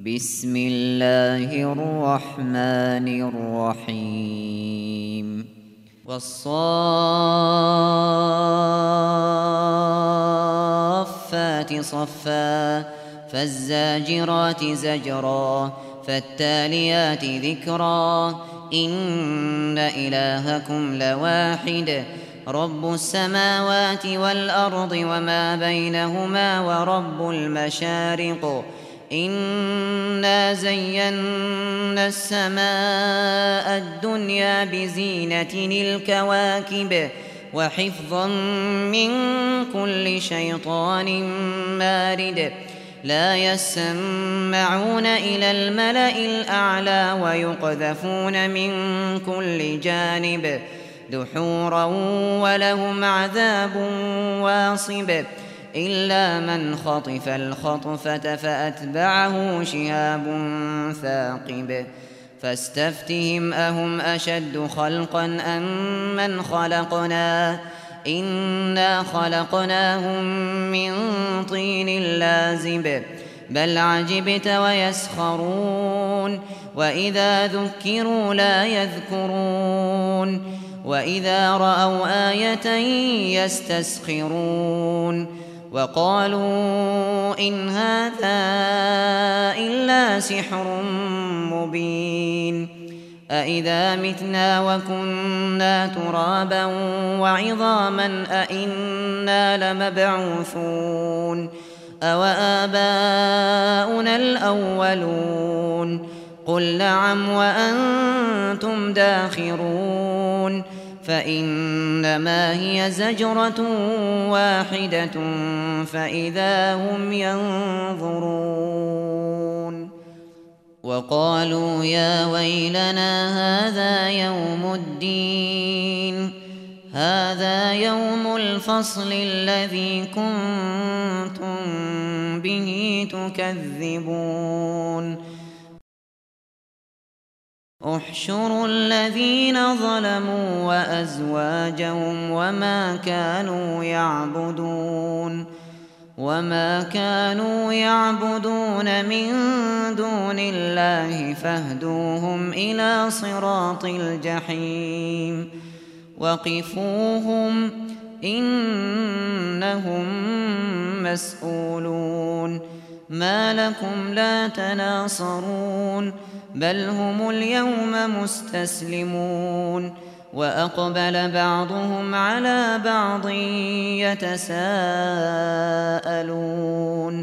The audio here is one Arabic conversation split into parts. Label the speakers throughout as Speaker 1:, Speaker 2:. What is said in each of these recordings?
Speaker 1: بسم الله الرحمن الرحيم والصافات صفا فالزاجرات زجرا فالتاليات ذكرا إن إلهكم لواحد رب السماوات والأرض وما بينهما ورب المشارق إنا زينا السماء الدنيا بزينة الكواكب وحفظا من كل شيطان مارد لا يسمعون إلى الملأ الأعلى ويقذفون من كل جانب دحورا ولهم عذاب واصب إلا من خطف الخطفة فأتبعه شهاب ثاقب فاستفتهم أهم أشد خلقا أم من خلقنا إنا خلقناهم من طين لازب بل عجبت ويسخرون وإذا ذكروا لا يذكرون وإذا رأوا آية يستسخرون وقالوا إن هذا إلا سحر مبين أإذا متنا وكنا ترابا وعظاما أإنا لمبعوثون أوآباؤنا الأولون قل نعم وأنتم داخرون فإنما هي زجرة واحدة فإذا هم ينظرون وقالوا يا ويلنا هذا يوم الفصل الذي كنتم به تكذبون احشروا الذين ظلموا وأزواجهم وما كانوا يعبدون من دون الله فاهدوهم إلى صراط الجحيم وقفوهم إنهم مسؤولون ما لكم لا تناصرون بل هم اليوم مستسلمون وأقبل بعضهم على بعض يتساءلون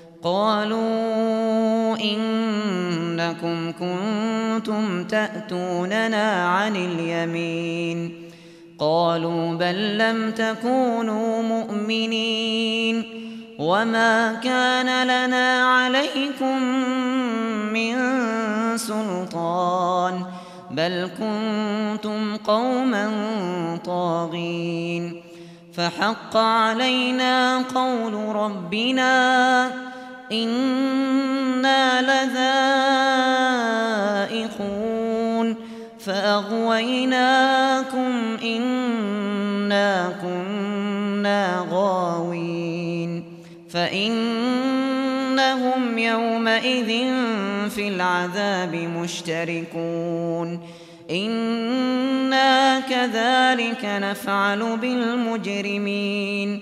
Speaker 1: قالوا إنكم كنتم تأتوننا عن اليمين قالوا بل لم تكونوا مؤمنين وما كان لنا عليكم من سلطان بل كنتم قوما طاغين فحق علينا قول ربنا إنا لذائقون فأغويناكم إنا كنا غاوين فإنهم يومئذ في العذاب مشتركون إنا كذلك نفعل بالمجرمين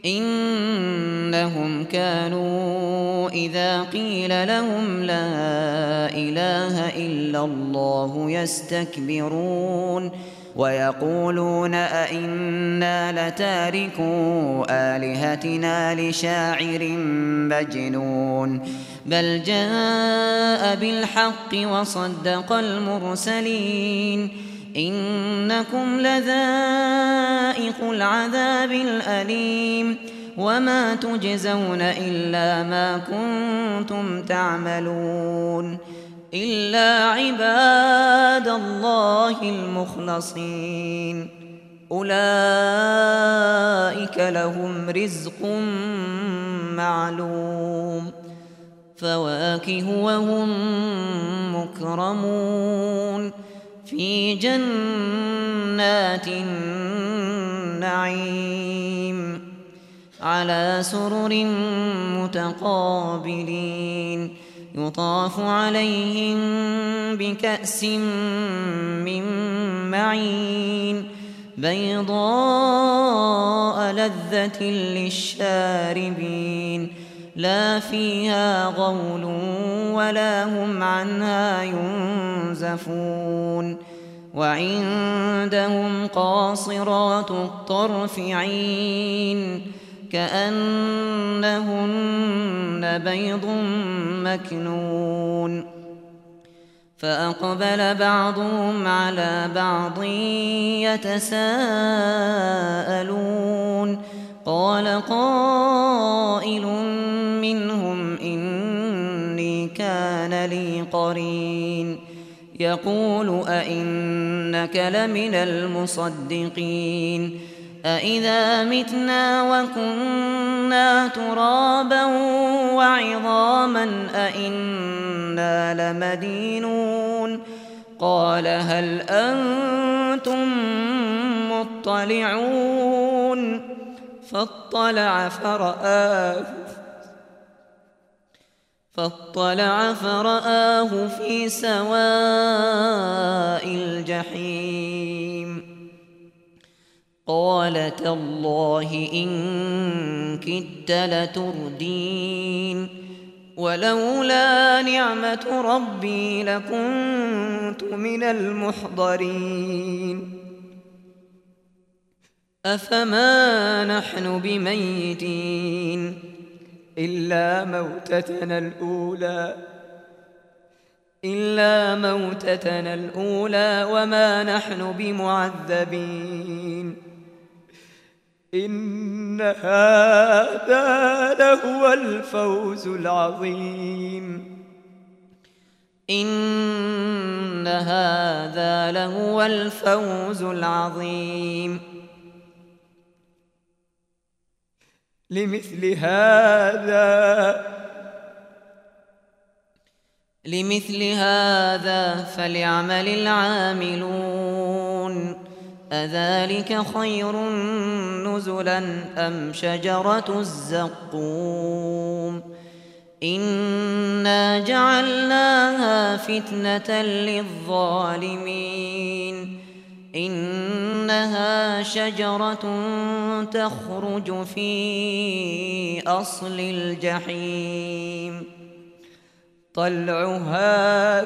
Speaker 1: إنهم كانوا إذا قيل لهم لا إله إلا الله يستكبرون ويقولون أئنا لتاركو آلهتنا لشاعر مجنون بل جاء بالحق وصدق المرسلين إنكم لذائق العذاب الأليم وما تجزون إلا ما كنتم تعملون إلا عباد الله المخلصين أولئك لهم رزق معلوم فواكه وهم مكرمون في جنات النعيم على سرر متقابلين يطاف عليهم بكأس من معين بيضاء لذة للشاربين لا فيها غول ولا هم عنها ينزفون وعندهم قاصرات الطرف عين كأنهن بيض مكنون فأقبل بعضهم على بعض يتساءلون قال قائل منهم إني كان لي قرين يقول أئنك لمن المصدقين أإذا متنا وكنا ترابا وعظاما أإنا لمدينون قال هل أنتم مطلعون فاطلع فرآه في سواء الجحيم قال تالله إن كدت لتردين ولولا نعمة ربي لكنت من المحضرين أفما نحن بميتين إلا موتتنا الأولى وما نحن بمعذبين إن هذا لهو الفوز العظيم إن هذا لهو الفوز العظيم لمثل هذا فليعمل العاملون أذلك خير نزلا أم شجرة الزقوم إنا جعلناها فتنة للظالمين إنها شجرة تخرج في أصل الجحيم طلعها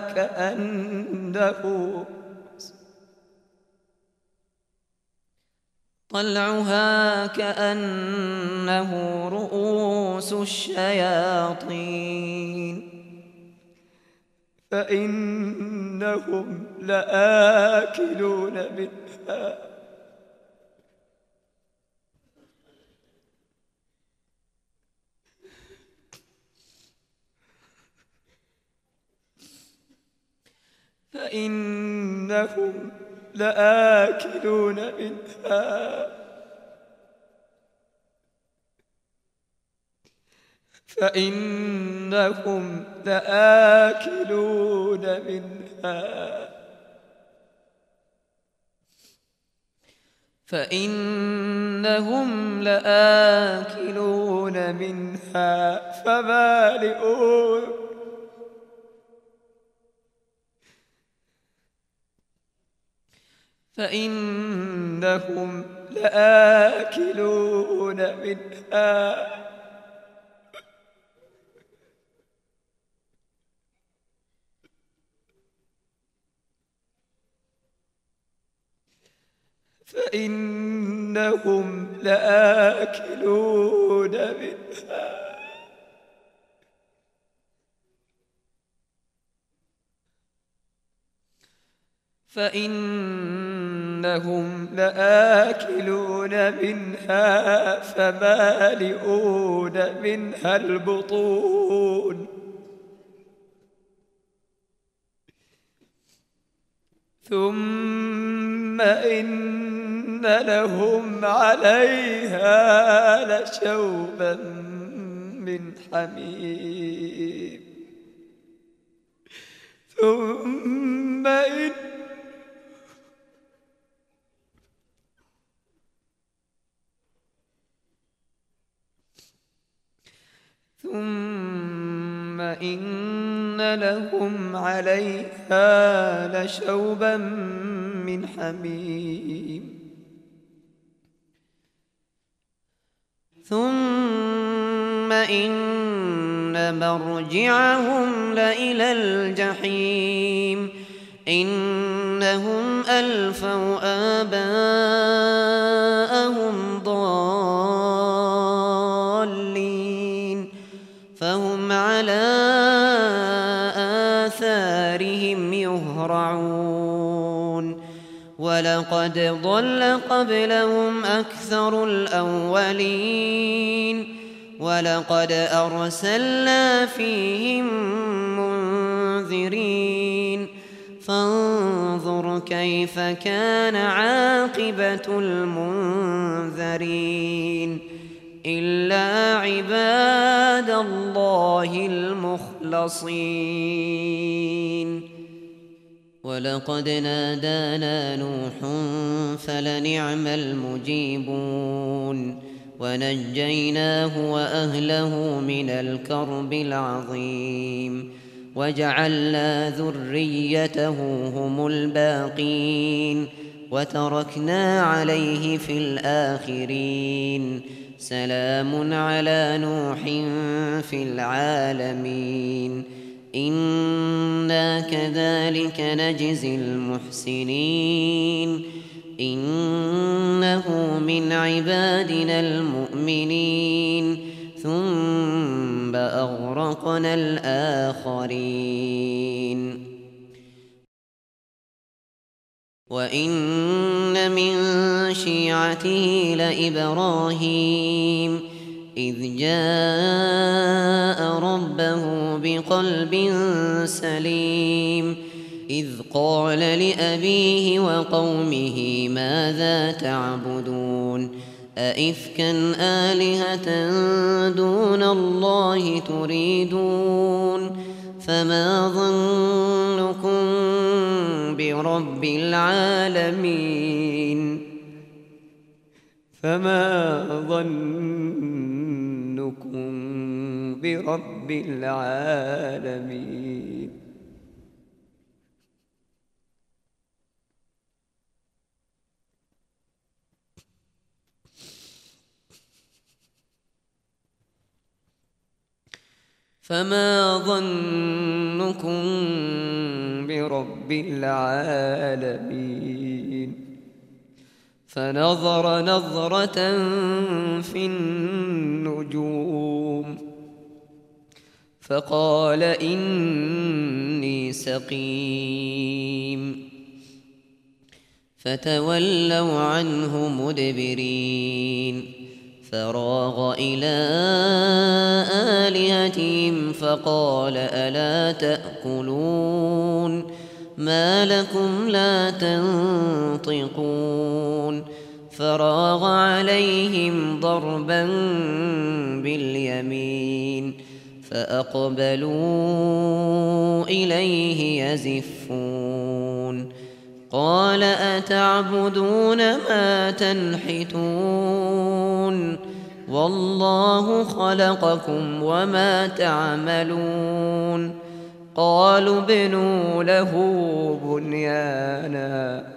Speaker 1: كأنه رؤوس الشياطين فإنهم لآكلون منها فإنهم لآكلون منها فمالئون منها البطون ثم إن لهم عليها لشوبا من حميم ثم إن لهم عليها لشوبا من حميم
Speaker 2: ثم إن مرجعهم لإلى الجحيم إنهم ألفوا آباءهم ضالين فهم على آثارهم يهرعون ولقد ضل قبلهم أكثر الأولين ولقد أرسلنا فيهم منذرين فانظر كيف كان عاقبة المنذرين إلا عباد الله المخلصين ولقد نادانا نوح فلنعم المجيبون ونجيناه وأهله من الكرب العظيم وجعلنا ذريته هم الباقين وتركنا عليه في الآخرين سلام على نوح في العالمين إنا كذلك نجزي المحسنين إنه من عبادنا المؤمنين ثم أغرقنا الآخرين وإن من شيعته لإبراهيم إذ جاء ربه بقلب سليم إذ قال لأبيه وقومه ماذا تعبدون أئفكا آلهة دون الله تريدون فما ظنكم برب العالمين
Speaker 1: فما ظنكم برب العالمين
Speaker 2: فما ظنكم برب العالمين فنظر نظرة في النجوم فقال إني سقيم فتولوا عنه مدبرين فراغ إلى آلهتهم فقال ألا تأكلون ما لكم لا تنطقون فراغ عليهم ضربا باليمين فأقبلوا إليه يزفون قال أتعبدون ما تنحتون والله خلقكم وما تعملون قالوا ابنوا له بنيانا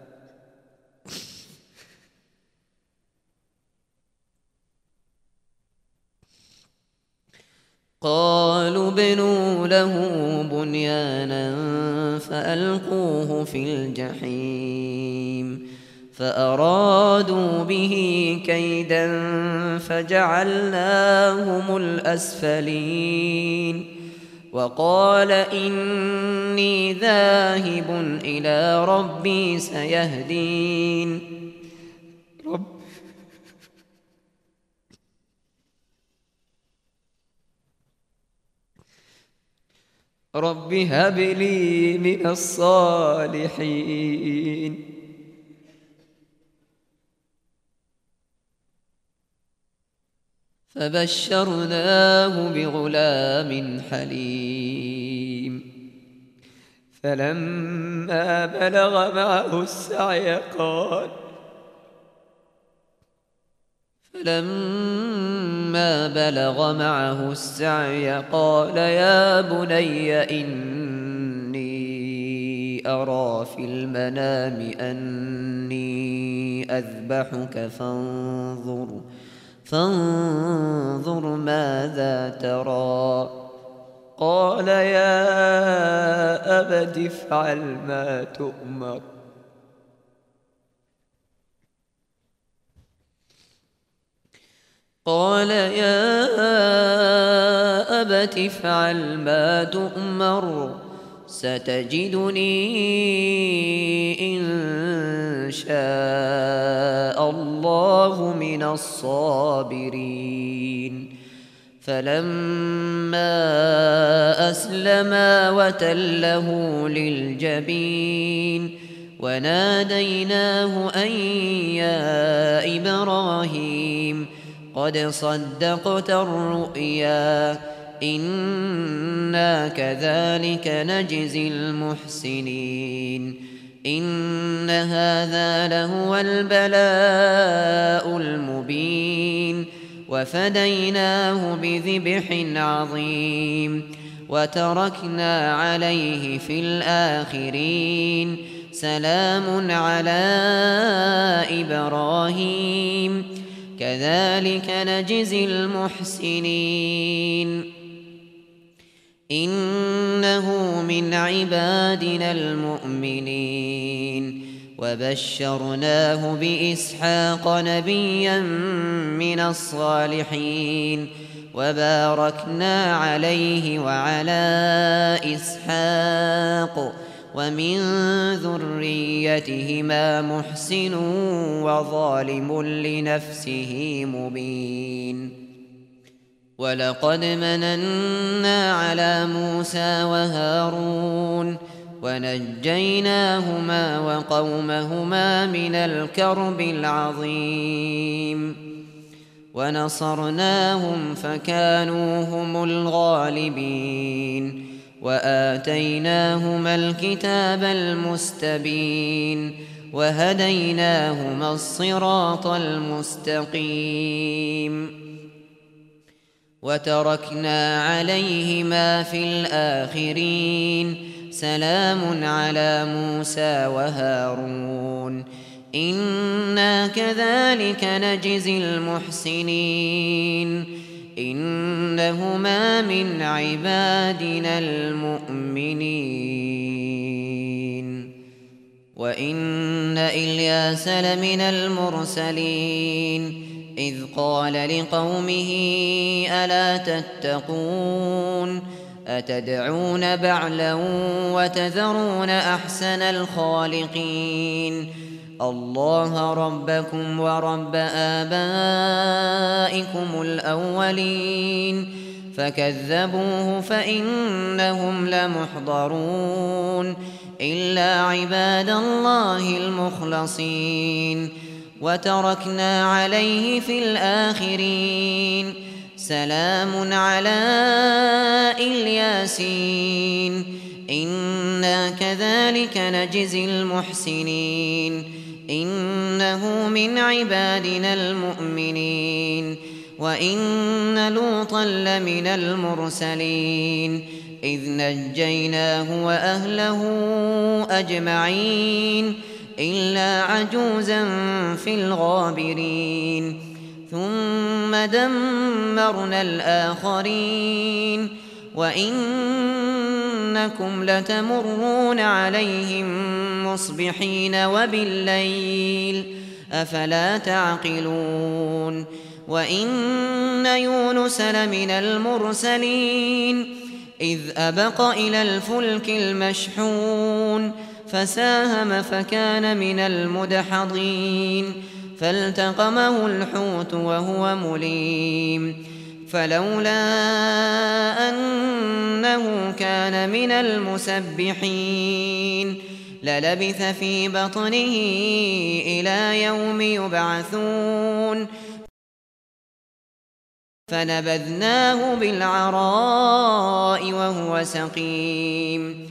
Speaker 2: فألقوه في الجحيم فأرادوا به كيدا فجعلناهم الأسفلين وقال إني ذاهب إلى ربي سيهدين رب هب لي من الصالحين فبشرناه بغلام حليم
Speaker 1: فلما بلغ معه السعي
Speaker 2: فلما بلغ معه السعي قال يا بني إني أرى في المنام أني أذبحك فانظر ماذا ترى. قال يا أبت افعل ما تؤمر. قال يا أبت افعل ما تؤمر ستجدني إن شاء الله من الصابرين. فلما أسلما وتله للجبين وناديناه أن يا إبراهيم قد صدقت الرؤيا إنا كذلك نجزي المحسنين إن هذا لهو البلاء المبين وفديناه بذبح عظيم وتركنا عليه في الآخرين سلام على إبراهيم كذلك نجزي المحسنين إنه من عبادنا المؤمنين وبشرناه بإسحاق نبيا من الصالحين وباركنا عليه وعلى إسحاق ومن ذريتهما محسن وظالم لنفسه مبين. ولقد مننا على موسى وهارون ونجيناهما وقومهما من الكرب العظيم ونصرناهم فكانوا هم الغالبين وآتيناهما الكتاب المستبين وهديناهما الصراط المستقيم وتركنا عليهما في الآخرين سلام على موسى وهارون إنا كذلك نجزي المحسنين إنهما من عبادنا المؤمنين. وإن إلياس لمن المرسلين إذ قال لقومه ألا تتقون أتدعون بعلا وتذرون أحسن الخالقين الله ربكم ورب آبائكم الأولين فكذبوه فإنهم لمحضرون إلا عباد الله المخلصين وتركنا عليه في الآخرين سلام على الياسين إنا كذلك نجزي المحسنين إنه من عبادنا المؤمنين. وإن لوطا لمن المرسلين إذ نجيناه وأهله أجمعين إلا عجوزا في الغابرين ثم دمرنا الآخرين وإنكم لتمرون عليهم مصبحين وبالليل أفلا تعقلون. وإن يونس لمن المرسلين إذ أبق إلى الفلك المشحون فساهم فكان من المدحضين فالتقمه الحوت وهو مليم فلولا أنه كان من المسبحين للبث في بطنه إلى يوم يبعثون فنبذناه بالعراء وهو سقيم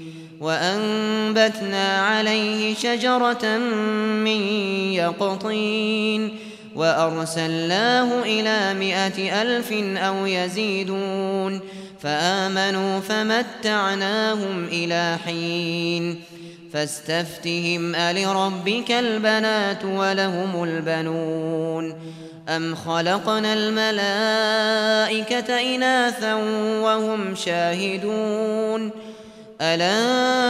Speaker 2: وأنبتنا عليه شجرة من يقطين وأرسلناه إلى 100,000 أو يزيدون فآمنوا فمتعناهم إلى حين فاستفتهم ألربك البنات ولهم البنون أم خلقنا الملائكة إناثا وهم شاهدون ألا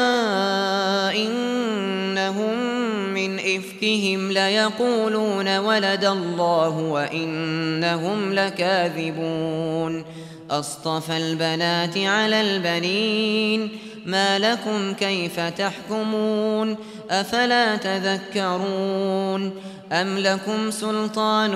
Speaker 2: إنهم من إفكهم ليقولون ولد الله وإنهم لكاذبون أصطفى البنات على البنين ما لكم كيف تحكمون أفلا تذكرون أم لكم سلطان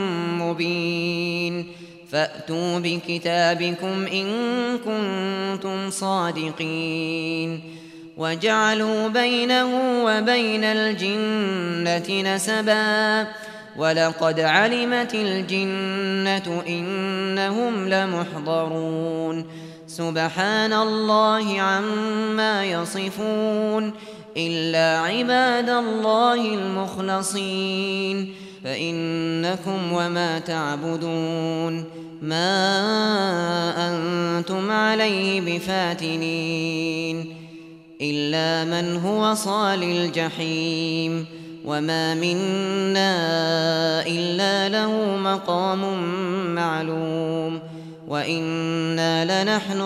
Speaker 2: مبين فأتوا بكتابكم إن كنتم صادقين وجعلوا بينه وبين الجنة نسبا ولقد علمت الجنة إنهم لمحضرون سبحان الله عما يصفون إلا عباد الله المخلصين فإنكم وما تعبدون ما أنتم عليه بفاتنين إلا من هو صال الجحيم وما منا إلا له مقام معلوم وإنا لنحن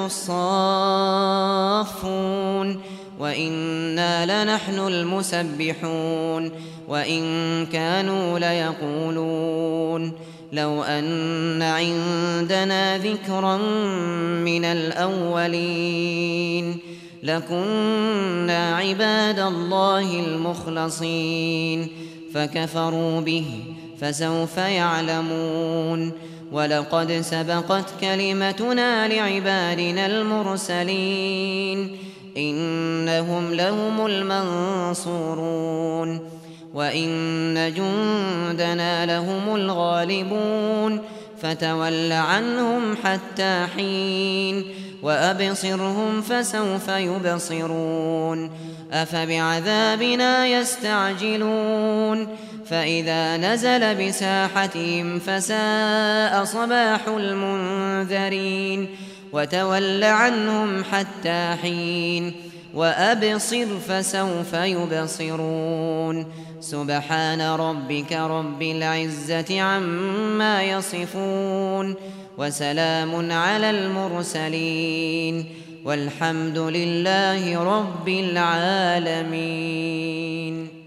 Speaker 2: الصافون وإنا لنحن المسبحون وإن كانوا ليقولون لو أن عندنا ذكرا من الأولين لكنا عباد الله المخلصين فكفروا به فسوف يعلمون ولقد سبقت كلمتنا لعبادنا المرسلين إنهم لهم المنصورون وإن جندنا لهم الغالبون فتول عنهم حتى حين وأبصرهم فسوف يبصرون أفبعذابنا يستعجلون فإذا نزل بساحتهم فساء صباح المنذرين وتول عنهم حتى حين وأبصر فسوف يبصرون سبحان ربك رب العزة عما يصفون وسلام على المرسلين والحمد لله رب العالمين.